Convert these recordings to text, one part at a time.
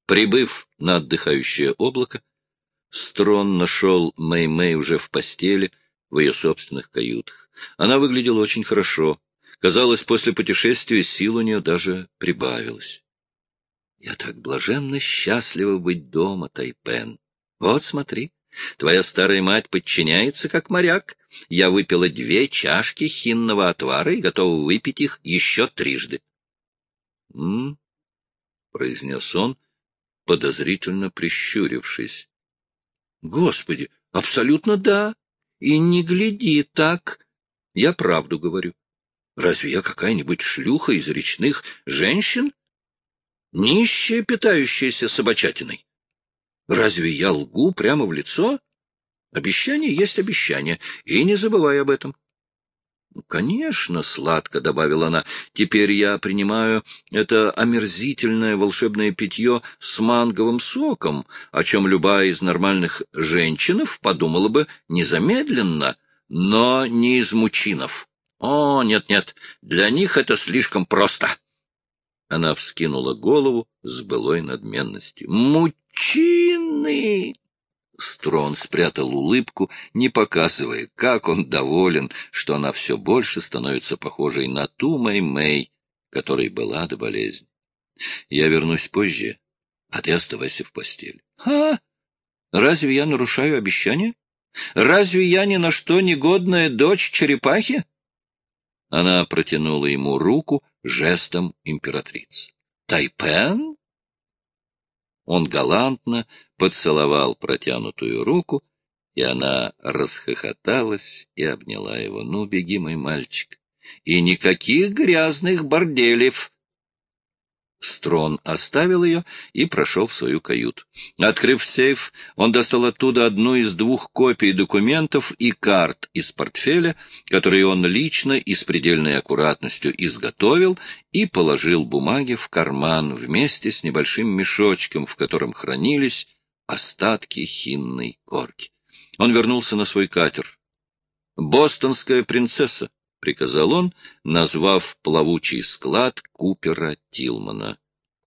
Прибыв на отдыхающее облако, Строн нашел Мэй-Мэй уже в постели, в ее собственных каютах. Она выглядела очень хорошо. Казалось, после путешествия сил у нее даже прибавилось. — Я так блаженно счастлива быть дома, Тайпен. Вот смотри, твоя старая мать подчиняется, как моряк. Я выпила 2 чашки хинного отвара и готова выпить их еще 3. Произнес он, подозрительно прищурившись. — Господи, абсолютно да. И не гляди так. Я правду говорю. Разве я какая-нибудь шлюха из речных женщин? Нищая, питающаяся собачатиной. Разве я лгу прямо в лицо? Обещание есть обещание, и не забывай об этом. — Конечно, — сладко добавила она, — теперь я принимаю это омерзительное волшебное питье с манговым соком, о чем любая из нормальных женщинов подумала бы незамедленно, но не из мужчинов. О, нет-нет, для них это слишком просто. Она вскинула голову с былой надменностью. — Мужчины! Строн спрятал улыбку, не показывая, как он доволен, что она все больше становится похожей на ту Мэй-Мэй, которой была до болезни. Я вернусь позже, а ты оставайся в постели. Разве я нарушаю обещание? Разве я ни на что негодная дочь черепахи? Она протянула ему руку жестом императрицы. Тайпен? Он галантно поцеловал протянутую руку, и она расхохоталась и обняла его. — Ну, беги, мой мальчик, и никаких грязных борделев! Строн оставил ее и прошел в свою каюту. Открыв сейф, он достал оттуда одну из 2 копий документов и карт из портфеля, которые он лично и с предельной аккуратностью изготовил, и положил бумаги в карман вместе с небольшим мешочком, в котором хранились остатки хинной корки. Он вернулся на свой катер. «Бостонская принцесса», — приказал он, назвав плавучий склад Купера Тилмана.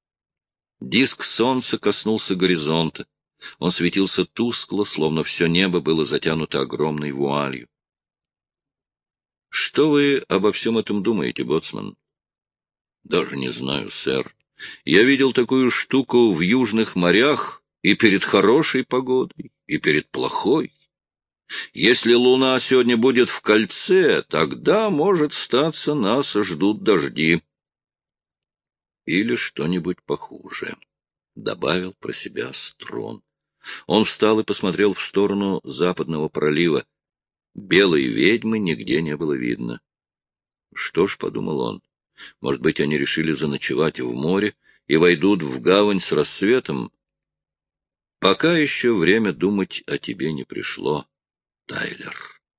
Диск солнца коснулся горизонта. Он светился тускло, словно все небо было затянуто огромной вуалью. — Что вы обо всем этом думаете, боцман? — Даже не знаю, сэр. Я видел такую штуку в южных морях и перед хорошей погодой, и перед плохой. Если луна сегодня будет в кольце, тогда, может статься, нас ждут дожди. Или что-нибудь похуже, — добавил про себя Строн. Он встал и посмотрел в сторону западного пролива. Белой ведьмы нигде не было видно. Что ж, — подумал он, — может быть, они решили заночевать в море и войдут в гавань с рассветом. Пока еще время думать о тебе не пришло, Тайлер.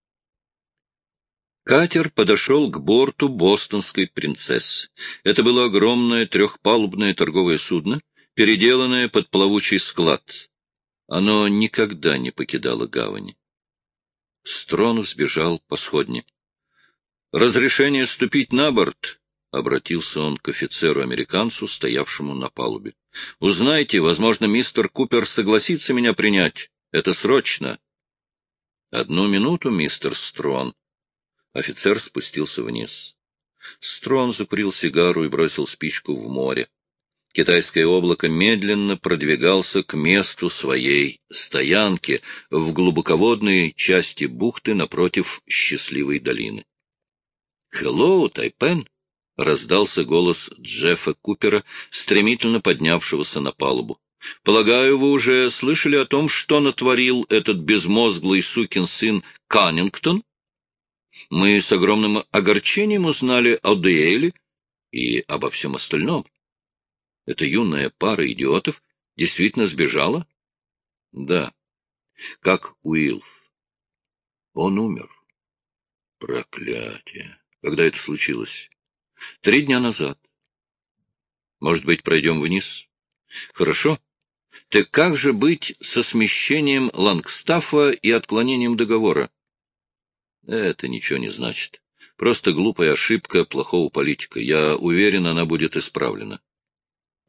Катер подошел к борту бостонской принцессы. Это было огромное 3-палубное торговое судно, переделанное под плавучий склад. Оно никогда не покидало гавани. Строн взбежал по сходне. «Разрешение ступить на борт?» — обратился он к офицеру-американцу, стоявшему на палубе. — Узнайте, возможно, мистер Купер согласится меня принять. Это срочно. — 1 минуту, мистер Строн. Офицер спустился вниз. Строн закурил сигару и бросил спичку в море. Китайское облако медленно продвигался к месту своей стоянки в глубоководной части бухты напротив счастливой долины. — Hello, Тайпен! — раздался голос Джеффа Купера, стремительно поднявшегося на палубу. — Полагаю, вы уже слышали о том, что натворил этот безмозглый сукин сын Каннингтон? Мы с огромным огорчением узнали о дуэли и обо всем остальном. Эта юная пара идиотов действительно сбежала? — Да. — Как Уилф? — Он умер. — Проклятие! Когда это случилось? 3 дня назад. Может быть, пройдем вниз? Хорошо. Так как же быть со смещением Лангстаффа и отклонением договора? Это ничего не значит. Просто глупая ошибка плохого политика. Я уверен, она будет исправлена.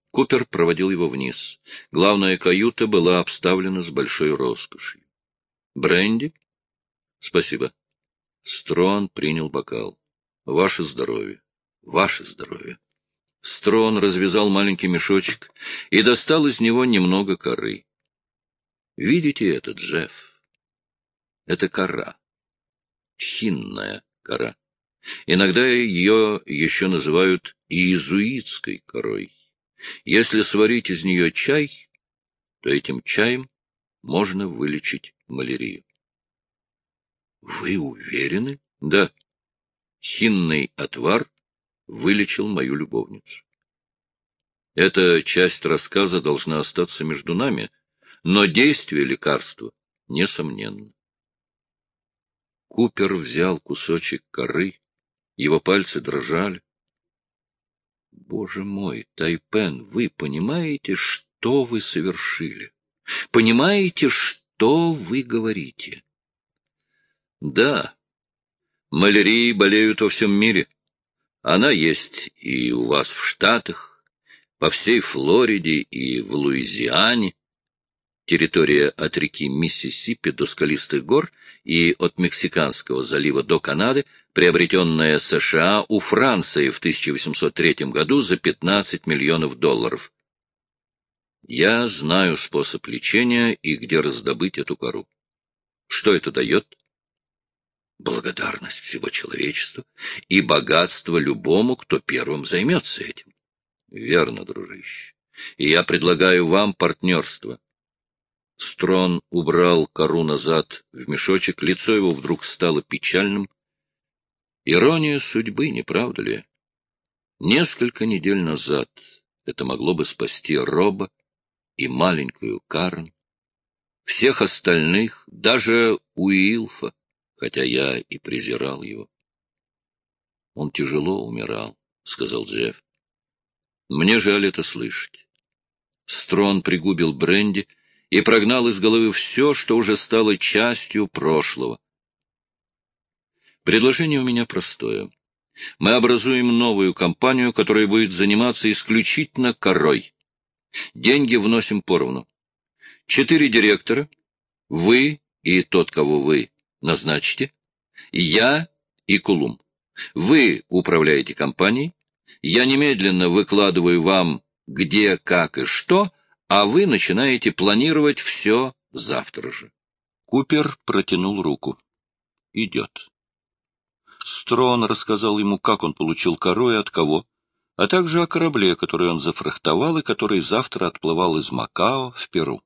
Купер проводил его вниз. Главная каюта была обставлена с большой роскошью. «Бренди?» «Спасибо». Строн принял бокал. «Ваше здоровье! Ваше здоровье!» Строн развязал маленький мешочек и достал из него немного коры. «Видите это, Джефф? Это кора. Хинная кора. Иногда ее еще называют иезуитской корой. Если сварить из нее чай, то этим чаем можно вылечить малярию». «Вы уверены?» «Да. Хинный отвар вылечил мою любовницу. Эта часть рассказа должна остаться между нами, но действие лекарства несомненно». Купер взял кусочек коры, его пальцы дрожали. «Боже мой, Тайпен, вы понимаете, что вы совершили? Понимаете, что вы говорите?» «Да, малярией болеют во всем мире. Она есть и у вас в Штатах, по всей Флориде и в Луизиане. Территория от реки Миссисипи до скалистых гор и от Мексиканского залива до Канады, приобретенная США у Франции в 1803 году за $15 миллионов. Я знаю способ лечения и где раздобыть эту кору. Что это дает? Благодарность всего человечества и богатство любому, кто первым займется этим. Верно, дружище. И я предлагаю вам партнерство. Строн убрал кору назад в мешочек, лицо его вдруг стало печальным. Ирония судьбы, не правда ли? Несколько недель назад это могло бы спасти Роба и маленькую Карен, всех остальных, даже Уилфа, хотя я и презирал его. Он тяжело умирал, — сказал Джефф. Мне жаль это слышать. Строн пригубил бренди и прогнал из головы все, что уже стало частью прошлого. Предложение у меня простое. Мы образуем новую компанию, которая будет заниматься исключительно корой. Деньги вносим поровну. 4 директора, вы и тот, кого вы назначите, я и Кулум. Вы управляете компанией, я немедленно выкладываю вам где, как и что, а вы начинаете планировать все завтра же. Купер протянул руку. Идет. Строн рассказал ему, как он получил кору и от кого, а также о корабле, который он зафрахтовал и который завтра отплывал из Макао в Перу.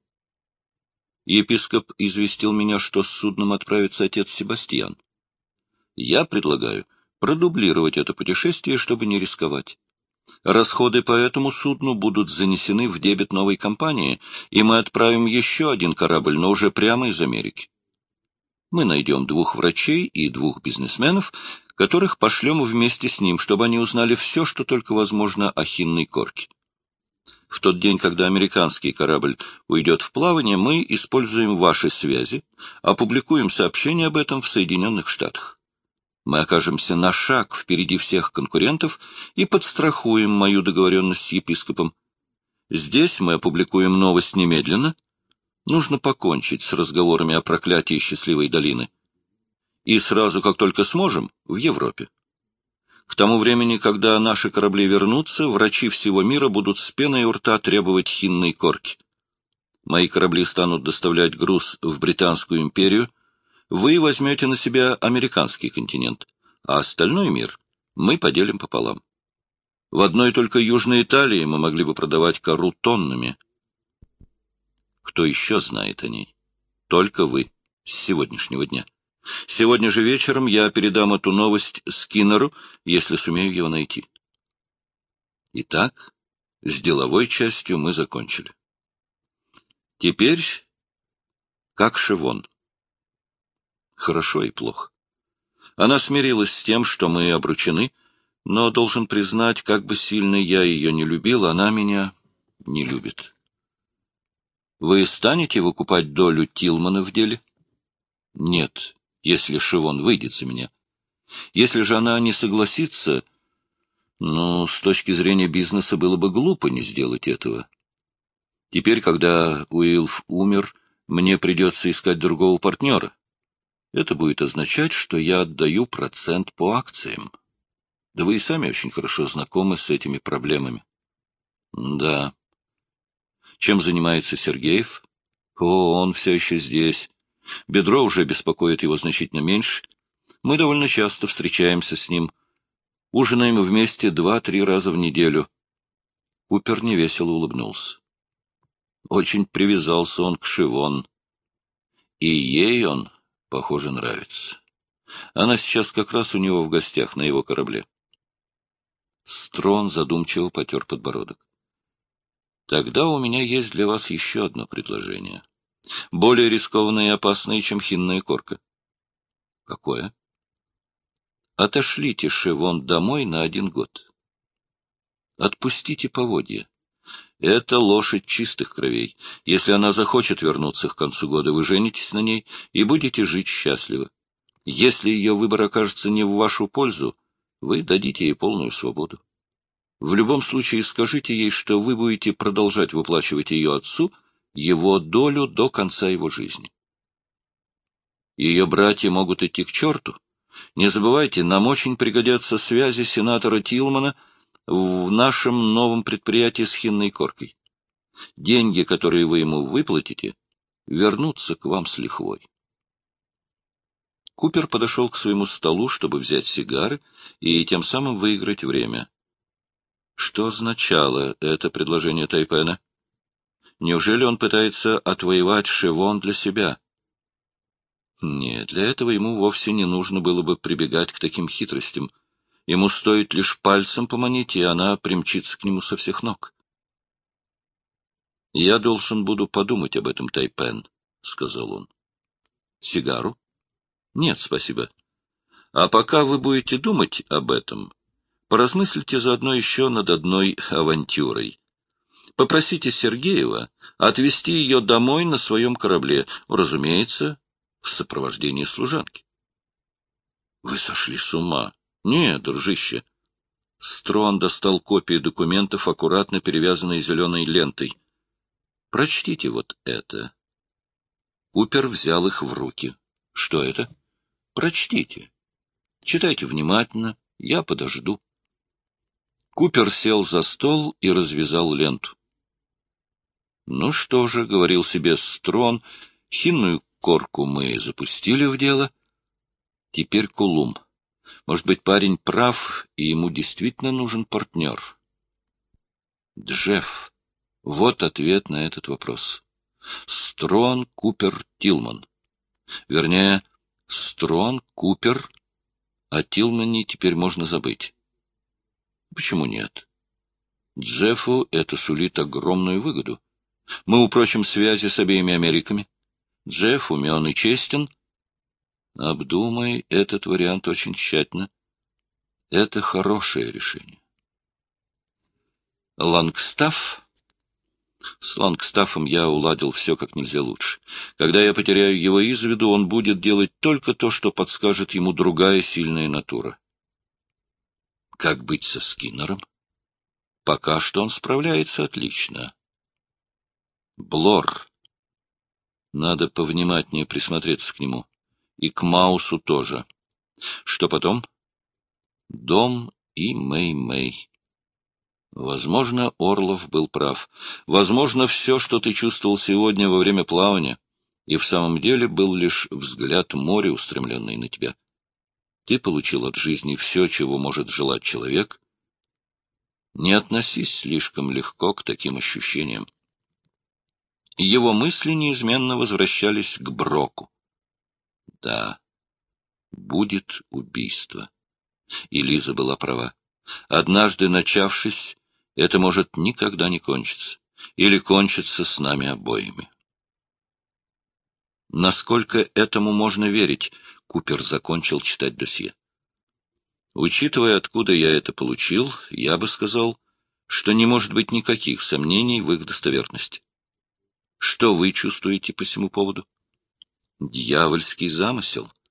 Епископ известил меня, что с судном отправится отец Себастьян. Я предлагаю продублировать это путешествие, чтобы не рисковать. Расходы по этому судну будут занесены в дебет новой компании, и мы отправим еще один корабль, но уже прямо из Америки. Мы найдем 2 врачей и 2 бизнесменов, которых пошлем вместе с ним, чтобы они узнали все, что только возможно о хинной корке. В тот день, когда американский корабль уйдет в плавание, мы используем ваши связи, опубликуем сообщение об этом в Соединенных Штатах. Мы окажемся на шаг впереди всех конкурентов и подстрахуем мою договоренность с епископом. Здесь мы опубликуем новость немедленно. Нужно покончить с разговорами о проклятии счастливой долины. И сразу, как только сможем, в Европе. К тому времени, когда наши корабли вернутся, врачи всего мира будут с пеной у рта требовать хинной корки. Мои корабли станут доставлять груз в Британскую империю, вы возьмете на себя американский континент, а остальной мир мы поделим пополам. В одной только Южной Италии мы могли бы продавать кору тоннами. Кто еще знает о ней? Только вы, с сегодняшнего дня. Сегодня же вечером я передам эту новость Скиннеру, если сумею его найти. Итак, с деловой частью мы закончили. Теперь как Шивон. Хорошо и плохо. Она смирилась с тем, что мы обручены, но, должен признать, как бы сильно я ее не любил, она меня не любит. Вы станете выкупать долю Тилмана в деле? Нет, если Шивон выйдет за меня. Если же она не согласится, Ну, с точки зрения бизнеса было бы глупо не сделать этого. Теперь, когда Уилф умер, мне придется искать другого партнера. Это будет означать, что я отдаю процент по акциям. Да вы и сами очень хорошо знакомы с этими проблемами. Да. Чем занимается Сергеев? О, он все еще здесь. Бедро уже беспокоит его значительно меньше. Мы довольно часто встречаемся с ним. Ужинаем вместе 2-3 раза в неделю. Купер невесело улыбнулся. Очень привязался он к Шивон. И ей он, похоже, нравится. Она сейчас как раз у него в гостях на его корабле. Строн задумчиво потер подбородок. Тогда у меня есть для вас еще одно предложение. Более рискованное и опасное, чем хинная корка. Какое? Отошлите Шивон домой на 1 год. Отпустите поводья. Это лошадь чистых кровей. Если она захочет вернуться к концу года, вы женитесь на ней и будете жить счастливо. Если ее выбор окажется не в вашу пользу, вы дадите ей полную свободу. В любом случае скажите ей, что вы будете продолжать выплачивать ее отцу его долю до конца его жизни. Ее братья могут идти к черту. Не забывайте, нам очень пригодятся связи сенатора Тилмана в нашем новом предприятии с хинной коркой. Деньги, которые вы ему выплатите, вернутся к вам с лихвой. Купер подошел к своему столу, чтобы взять сигары и тем самым выиграть время. Что означало это предложение Тайпена? Неужели он пытается отвоевать Шивон для себя? Нет, для этого ему вовсе не нужно было бы прибегать к таким хитростям. Ему стоит лишь пальцем поманить, и она примчится к нему со всех ног. — Я должен буду подумать об этом, Тайпен, — сказал он. — Сигару? — Нет, спасибо. А пока вы будете думать об этом, поразмыслите заодно еще над одной авантюрой. Попросите Сергеева отвезти ее домой на своем корабле, разумеется, в сопровождении служанки. — Вы сошли с ума. — Нет, дружище. Строн достал копии документов, аккуратно перевязанные зеленой лентой. — Прочтите вот это. Купер взял их в руки. — Что это? — Прочтите. Читайте внимательно, я подожду. Купер сел за стол и развязал ленту. — Ну что же, — говорил себе Строн, — хинную корку мы запустили в дело. Теперь Кулум. Может быть, парень прав, и ему действительно нужен партнер. Джефф. Вот ответ на этот вопрос. Строн, Купер, Тилман. Вернее, Строн, Купер, о Тилмане теперь можно забыть. Почему нет? Джеффу это сулит огромную выгоду. Мы упрочим связи с обеими Америками. Джефф умен и честен. Обдумай этот вариант очень тщательно. Это хорошее решение. Лангстафф? С Лангстаффом я уладил все как нельзя лучше. Когда я потеряю его из виду, он будет делать только то, что подскажет ему другая сильная натура. Как быть со Скиннером? Пока что он справляется отлично. Блор. Надо повнимательнее присмотреться к нему. И к Маусу тоже. Что потом? Дом и Мэй-Мэй. Возможно, Орлов был прав. Возможно, все, что ты чувствовал сегодня во время плавания, и в самом деле был лишь взгляд моря, устремленный на тебя. Ты получил от жизни все, чего может желать человек. Не относись слишком легко к таким ощущениям. Его мысли неизменно возвращались к Броку. Да, будет убийство. И Лиза была права. Однажды начавшись, это может никогда не кончиться. Или кончиться с нами обоими. Насколько этому можно верить, Купер закончил читать досье. Учитывая, откуда я это получил, я бы сказал, что не может быть никаких сомнений в их достоверности. Что вы чувствуете по сему поводу? Дьявольский замысел.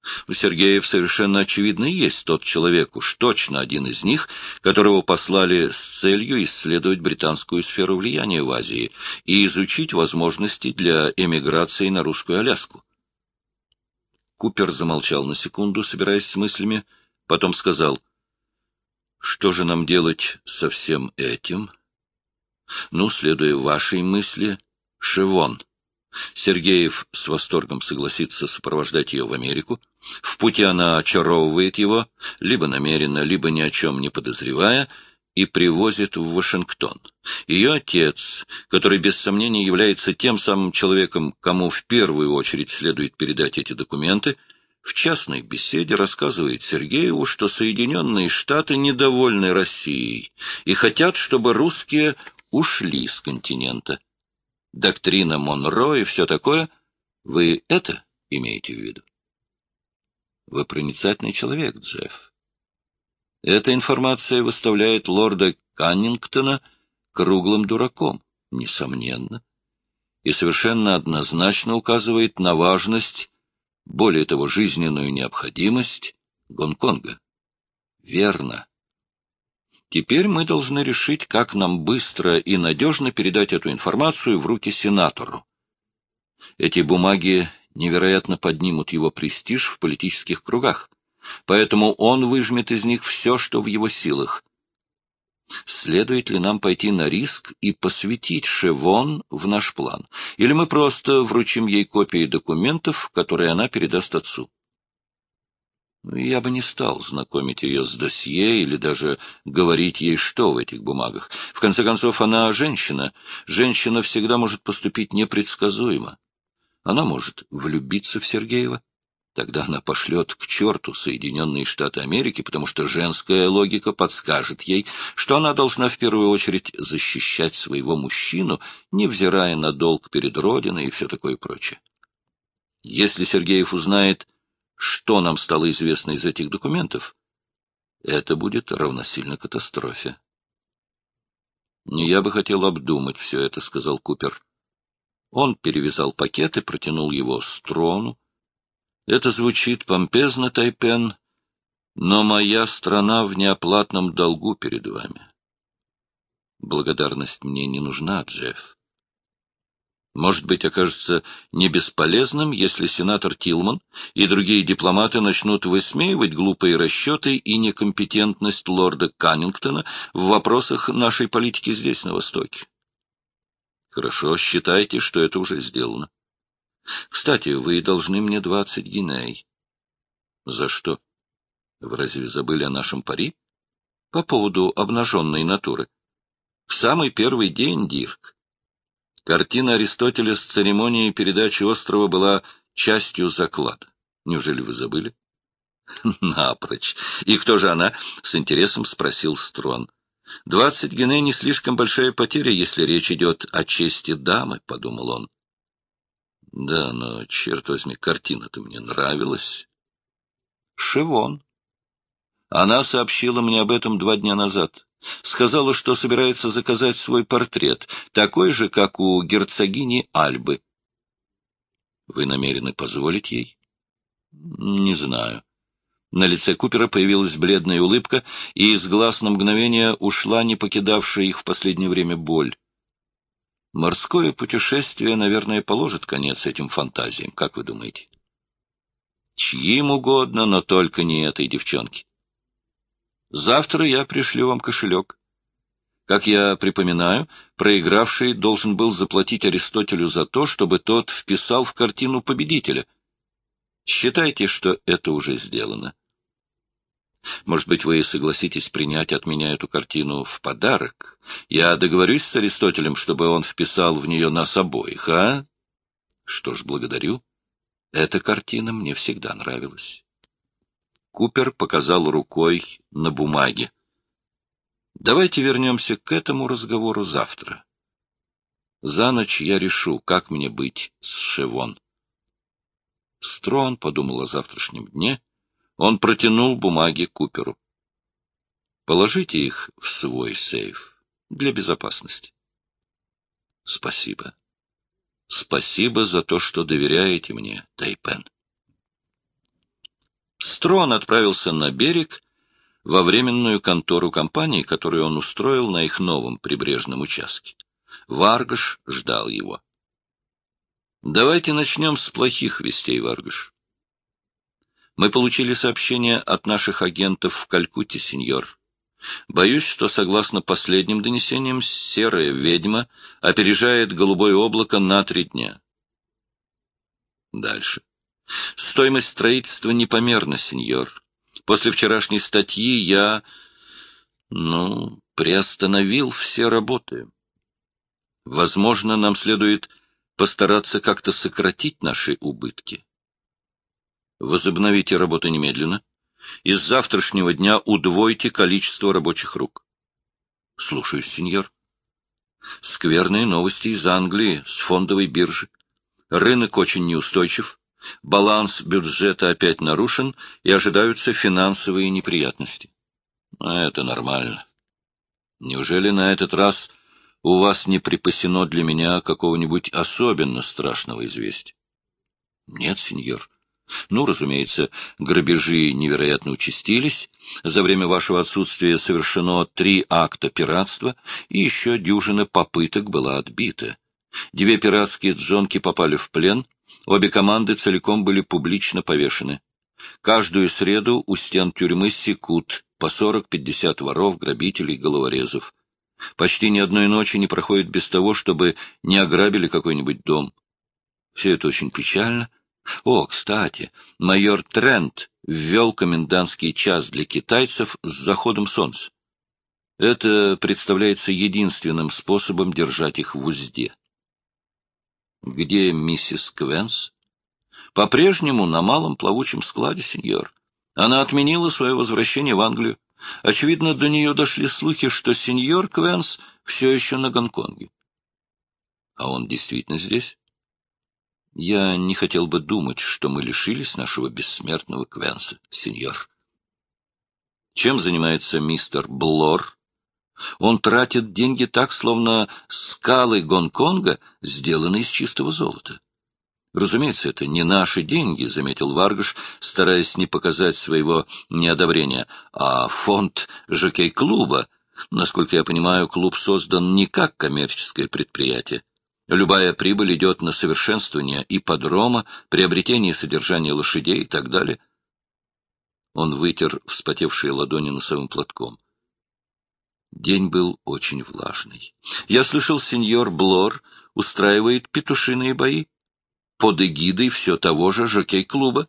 У Сергеев совершенно очевидно есть тот человек, уж точно один из них, которого послали с целью исследовать британскую сферу влияния в Азии и изучить возможности для эмиграции на русскую Аляску. Купер замолчал на секунду, собираясь с мыслями, потом сказал: «Что же нам делать со всем этим?» «Ну, следуя вашей мысли, Шевон». Сергеев с восторгом согласится сопровождать ее в Америку. В пути она очаровывает его, либо намеренно, либо ни о чем не подозревая, и привозит в Вашингтон. Ее отец, который без сомнения является тем самым человеком, кому в первую очередь следует передать эти документы, в частной беседе рассказывает Сергееву, что Соединенные Штаты недовольны Россией и хотят, чтобы русские ушли с континента. Доктрина Монро и все такое. Вы это имеете в виду? Вы проницательный человек, Джефф. Эта информация выставляет лорда Каннингтона круглым дураком, несомненно, и совершенно однозначно указывает на важность, более того, жизненную необходимость Гонконга. Верно. Теперь мы должны решить, как нам быстро и надежно передать эту информацию в руки сенатору. Эти бумаги невероятно поднимут его престиж в политических кругах, поэтому он выжмет из них все, что в его силах. Следует ли нам пойти на риск и посвятить Шевон в наш план, или мы просто вручим ей копии документов, которые она передаст отцу? Я бы не стал знакомить ее с досье или даже говорить ей, что в этих бумагах. В конце концов, она женщина. Женщина всегда может поступить непредсказуемо. Она может влюбиться в Сергеева. Тогда она пошлет к черту Соединенные Штаты Америки, потому что женская логика подскажет ей, что она должна в первую очередь защищать своего мужчину, невзирая на долг перед Родиной и все такое прочее. Если Сергеев узнает, что нам стало известно из этих документов, это будет равносильно катастрофе. «Я бы хотел обдумать все это», — сказал Купер. Он перевязал пакет и протянул его Строну. «Это звучит помпезно, Тайпен, но моя страна в неоплатном долгу перед вами. Благодарность мне не нужна, Джефф. Может быть, окажется не бесполезным, если сенатор Тилман и другие дипломаты начнут высмеивать глупые расчеты и некомпетентность лорда Каннингтона в вопросах нашей политики здесь, на Востоке. Хорошо, считайте, что это уже сделано. Кстати, вы должны мне 20 гиней. За что? Вы разве забыли о нашем пари? По поводу обнаженной натуры. В самый первый день, Дирк, картина Аристотеля с церемонией передачи острова была частью заклада. Неужели вы забыли? Напрочь. И кто же она? С интересом спросил Строн. 20 гиней не слишком большая потеря, если речь идет о чести дамы, подумал он. Да, но, черт возьми, картина-то мне нравилась. Шевон. Она сообщила мне об этом 2 дня назад. Сказала, что собирается заказать свой портрет, такой же, как у герцогини Альбы. Вы намерены позволить ей? Не знаю. На лице Купера появилась бледная улыбка, и из глаз на мгновение ушла не покидавшая их в последнее время боль. Морское путешествие, наверное, положит конец этим фантазиям, как вы думаете? Чьим угодно, но только не этой девчонке. Завтра я пришлю вам кошелек. Как я припоминаю, проигравший должен был заплатить Аристотелю за то, чтобы тот вписал в картину победителя. Считайте, что это уже сделано. Может быть, вы согласитесь принять от меня эту картину в подарок? Я договорюсь с Аристотелем, чтобы он вписал в нее нас обоих, а? Что ж, благодарю. Эта картина мне всегда нравилась. Купер показал рукой на бумаге. Давайте вернемся к этому разговору завтра. За ночь я решу, как мне быть с Шевон. Строн подумал о завтрашнем дне. Он протянул бумаги Куперу. Положите их в свой сейф для безопасности. Спасибо. Спасибо за то, что доверяете мне, Тайпен. Строн отправился на берег во временную контору компании, которую он устроил на их новом прибрежном участке. Варгаш ждал его. Давайте начнем с плохих вестей, Варгаш. Мы получили сообщение от наших агентов в Калькутте, сеньор. Боюсь, что, согласно последним донесениям, серая ведьма опережает голубое облако на 3 дня. Дальше. Стоимость строительства непомерна, сеньор. После вчерашней статьи я, приостановил все работы. Возможно, нам следует постараться как-то сократить наши убытки. Возобновите работу немедленно. И с завтрашнего дня удвойте количество рабочих рук. Слушаюсь, сеньор. Скверные новости из Англии, с фондовой биржи. Рынок очень неустойчив, баланс бюджета опять нарушен и ожидаются финансовые неприятности. Это нормально. Неужели на этот раз у вас не припасено для меня какого-нибудь особенно страшного известия? Нет, сеньор. Разумеется, грабежи невероятно участились. За время вашего отсутствия совершено 3 акта пиратства, и еще дюжина попыток была отбита. 2 пиратские джонки попали в плен, обе команды целиком были публично повешены. Каждую среду у стен тюрьмы секут по 40-50 воров, грабителей, головорезов. Почти ни одной ночи не проходит без того, чтобы не ограбили какой-нибудь дом. Все это очень печально. Кстати, майор Трент ввел комендантский час для китайцев с заходом солнца. Это представляется единственным способом держать их в узде. Где миссис Квенс? По-прежнему на малом плавучем складе, сеньор. Она отменила свое возвращение в Англию. Очевидно, до нее дошли слухи, что сеньор Квенс все еще на Гонконге. А он действительно здесь? Я не хотел бы думать, что мы лишились нашего бессмертного Квенса, сеньор. Чем занимается мистер Блор? Он тратит деньги так, словно скалы Гонконга сделаны из чистого золота. Разумеется, это не наши деньги, — заметил Варгаш, стараясь не показать своего неодобрения, а фонд жокей-клуба. Насколько я понимаю, клуб создан не как коммерческое предприятие. Любая прибыль идет на совершенствование ипподрома, приобретение и содержание лошадей и так далее. Он вытер вспотевшие ладони носовым платком. День был очень влажный. Я слышал, сеньор Блор устраивает петушиные бои под эгидой все того же жокей-клуба.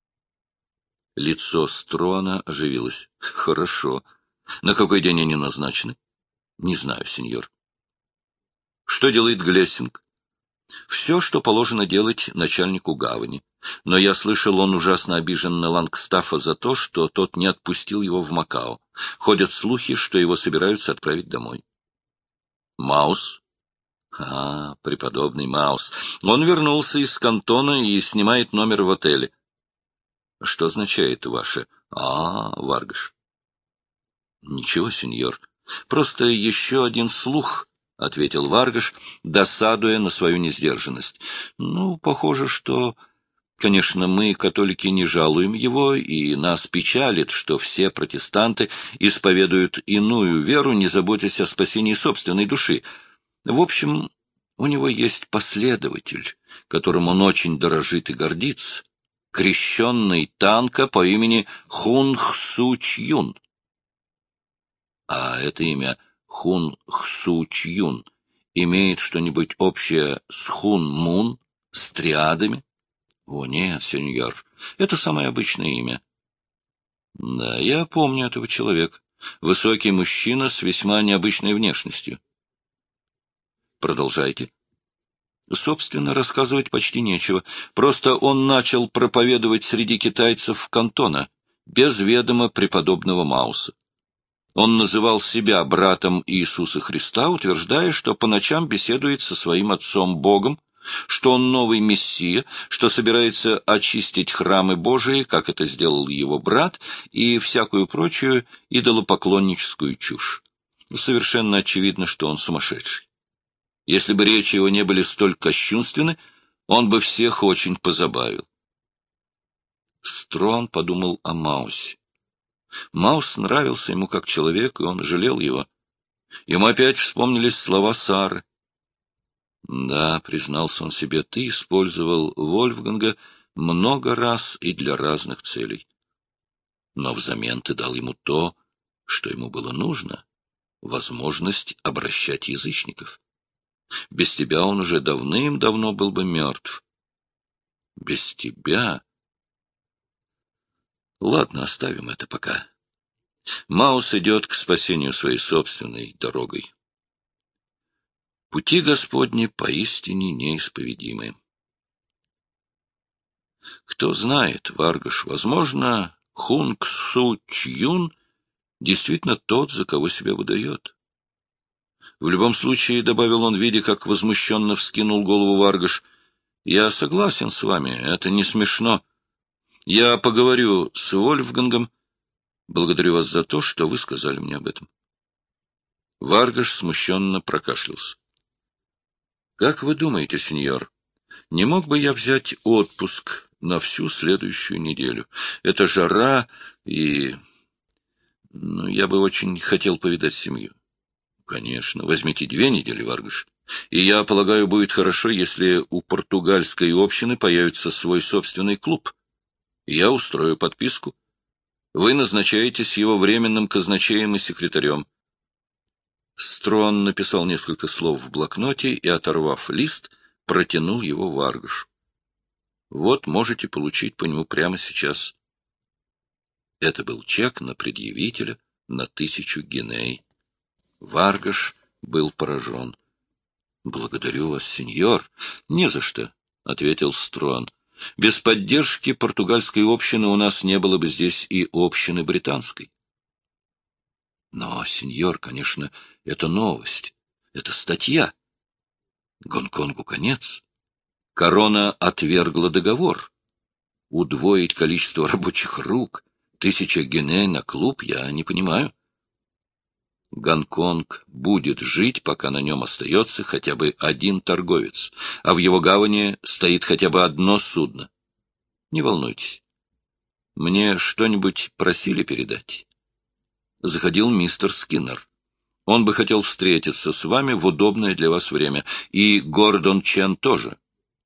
Лицо Строна оживилось. Хорошо. На какой день они назначены? Не знаю, сеньор. Что делает Глессинг? Все, что положено делать начальнику гавани. Но я слышал, он ужасно обижен на Лангстаффа за то, что тот не отпустил его в Макао. Ходят слухи, что его собираются отправить домой. Маус? Преподобный Маус. Он вернулся из Кантона и снимает номер в отеле. Что означает ваше Варгаш? Ничего, сеньор. Просто еще один слух, — ответил Варгаш, досадуя на свою несдержанность. Похоже, что... Конечно, мы, католики, не жалуем его, и нас печалит, что все протестанты исповедуют иную веру, не заботясь о спасении собственной души. В общем, у него есть последователь, которым он очень дорожит и гордится, крещенный танка по имени Хун Хсу Чьюн. А это имя Хун Хсу Чьюн имеет что-нибудь общее с Хун Мун, с триадами? Нет, сеньор, это самое обычное имя. Да, я помню этого человека. Высокий мужчина с весьма необычной внешностью. Продолжайте. Собственно, рассказывать почти нечего. Просто он начал проповедовать среди китайцев Кантона, без ведома преподобного Мауса. Он называл себя братом Иисуса Христа, утверждая, что по ночам беседует со своим отцом Богом, что он новый мессия, что собирается очистить храмы Божии, как это сделал его брат, и всякую прочую идолопоклонническую чушь. Совершенно очевидно, что он сумасшедший. Если бы речи его не были столь кощунственны, он бы всех очень позабавил. Строн подумал о Маусе. Маус нравился ему как человек, и он жалел его. Ему опять вспомнились слова Сары. «Да», — признался он себе, — «ты использовал Вольфганга много раз и для разных целей. Но взамен ты дал ему то, что ему было нужно — возможность обращать язычников. Без тебя он уже давным-давно был бы мертв. Без тебя...» Ладно, оставим это пока. Маус идет к спасению своей собственной дорогой. Пути Господни поистине неисповедимы. Кто знает, Варгаш, возможно, Хунг Су Чьюн действительно тот, за кого себя выдает. В любом случае, — добавил он, видя, как возмущенно вскинул голову Варгаш, — я согласен с вами, это не смешно. Я поговорю с Вольфгангом. Благодарю вас за то, что вы сказали мне об этом. Варгаш смущенно прокашлялся. — Как вы думаете, сеньор, не мог бы я взять отпуск на всю следующую неделю? Это жара, и... я бы очень хотел повидать семью. — Конечно, возьмите 2 недели, Варгаш. И я полагаю, будет хорошо, если у португальской общины появится свой собственный клуб. Я устрою подписку. Вы назначаетесь его временным казначеем и секретарем. Строн написал несколько слов в блокноте и, оторвав лист, протянул его Варгашу. Вот можете получить по нему прямо сейчас. Это был чек на предъявителя на 1000 гиней. Варгаш был поражен. — Благодарю вас, сеньор. — Не за что, — ответил Строн. — Без поддержки португальской общины у нас не было бы здесь и общины британской. — Но, сеньор, конечно, это новость, это статья. Гонконгу конец. Корона отвергла договор. Удвоить количество рабочих рук, 1000 гиней на клуб, я не понимаю. Гонконг будет жить, пока на нем остается хотя бы один торговец, а в его гавани стоит хотя бы одно судно. Не волнуйтесь. Мне что-нибудь просили передать? Заходил мистер Скиннер. Он бы хотел встретиться с вами в удобное для вас время. И Гордон Чен тоже.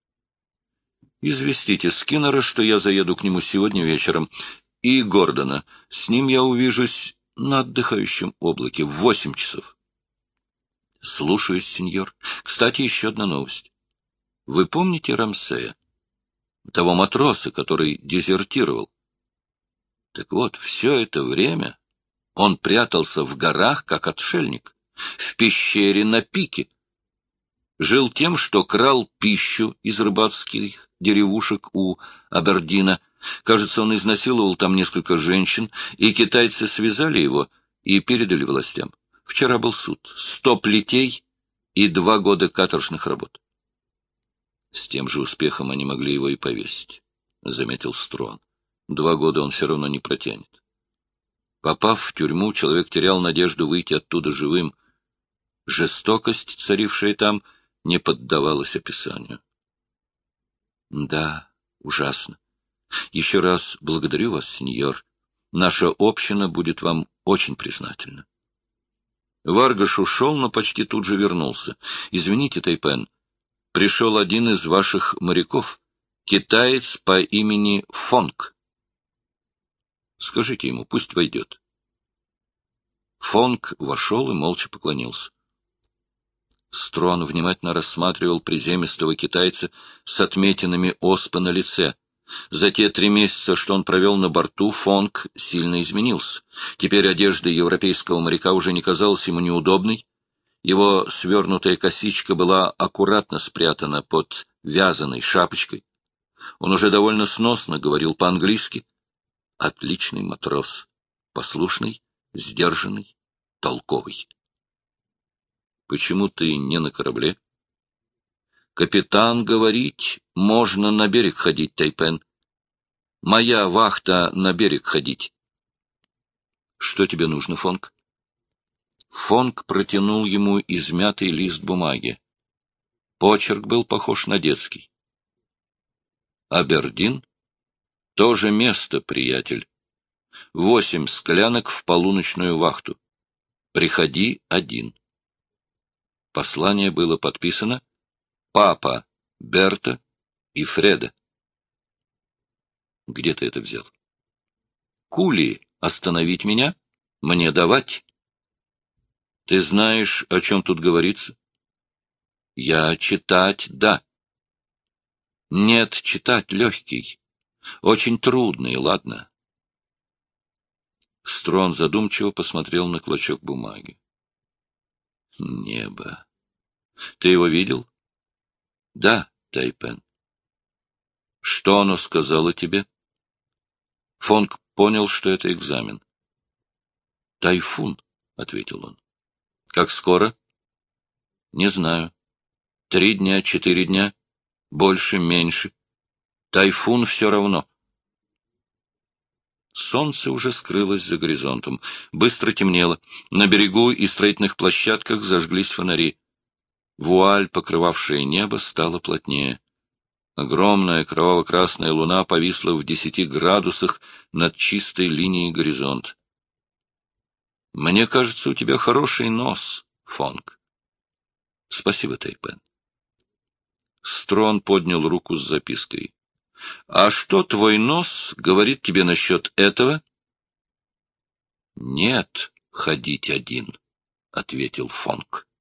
Известите Скиннера, что я заеду к нему сегодня вечером. И Гордона. С ним я увижусь на отдыхающем облаке в 8 часов. Слушаюсь, сеньор. Кстати, еще одна новость. Вы помните Рамсея? Того матроса, который дезертировал? Так вот, все это время он прятался в горах, как отшельник, в пещере на пике. Жил тем, что крал пищу из рыбацких деревушек у Абердина. Кажется, он изнасиловал там несколько женщин, и китайцы связали его и передали властям. Вчера был суд. 100 плетей и 2 года каторжных работ. С тем же успехом они могли его и повесить, — заметил Строн. 2 года он все равно не протянет. Попав в тюрьму, человек терял надежду выйти оттуда живым. Жестокость, царившая там, не поддавалась описанию. Да, ужасно. Еще раз благодарю вас, сеньор. Наша община будет вам очень признательна. Варгаш ушел, но почти тут же вернулся. Извините, Тайпен, пришел один из ваших моряков, китаец по имени Фонг. Скажите ему, пусть войдет. Фонг вошел и молча поклонился. Строн внимательно рассматривал приземистого китайца с отметинами оспы на лице. За те 3 месяца, что он провел на борту, Фонг сильно изменился. Теперь одежда европейского моряка уже не казалась ему неудобной. Его свернутая косичка была аккуратно спрятана под вязаной шапочкой. Он уже довольно сносно говорил по-английски. Отличный матрос, послушный, сдержанный, толковый. Почему ты не на корабле? Капитан говорит, можно на берег ходить, Тайпен. Моя вахта на берег ходить. Что тебе нужно, Фонг? Фонг протянул ему измятый лист бумаги. Почерк был похож на детский. Абердин? То же место, приятель. 8 склянок в полуночную вахту. Приходи один. Послание было подписано «Папа, Берта и Фреда». Где ты это взял? Кули остановить меня? Мне давать? Ты знаешь, о чем тут говорится? Я читать, да. Нет, читать легкий. Очень трудный, ладно. Строн задумчиво посмотрел на клочок бумаги. Небо. Ты его видел? Да, Тайпен. Что оно сказало тебе? Фонг понял, что это экзамен. Тайфун, — ответил он. Как скоро? Не знаю. 3 дня, 4 дня. Больше, меньше. Тайфун все равно. Солнце уже скрылось за горизонтом. Быстро темнело. На берегу и строительных площадках зажглись фонари. Вуаль, покрывавшая небо, стала плотнее. Огромная кроваво-красная луна повисла в 10 градусах над чистой линией горизонта. — Мне кажется, у тебя хороший нос, Фонг. — Спасибо, Тайпен. Строн поднял руку с запиской. — А что твой нос говорит тебе насчет этого? — Нет, ходить один, — ответил Фонг.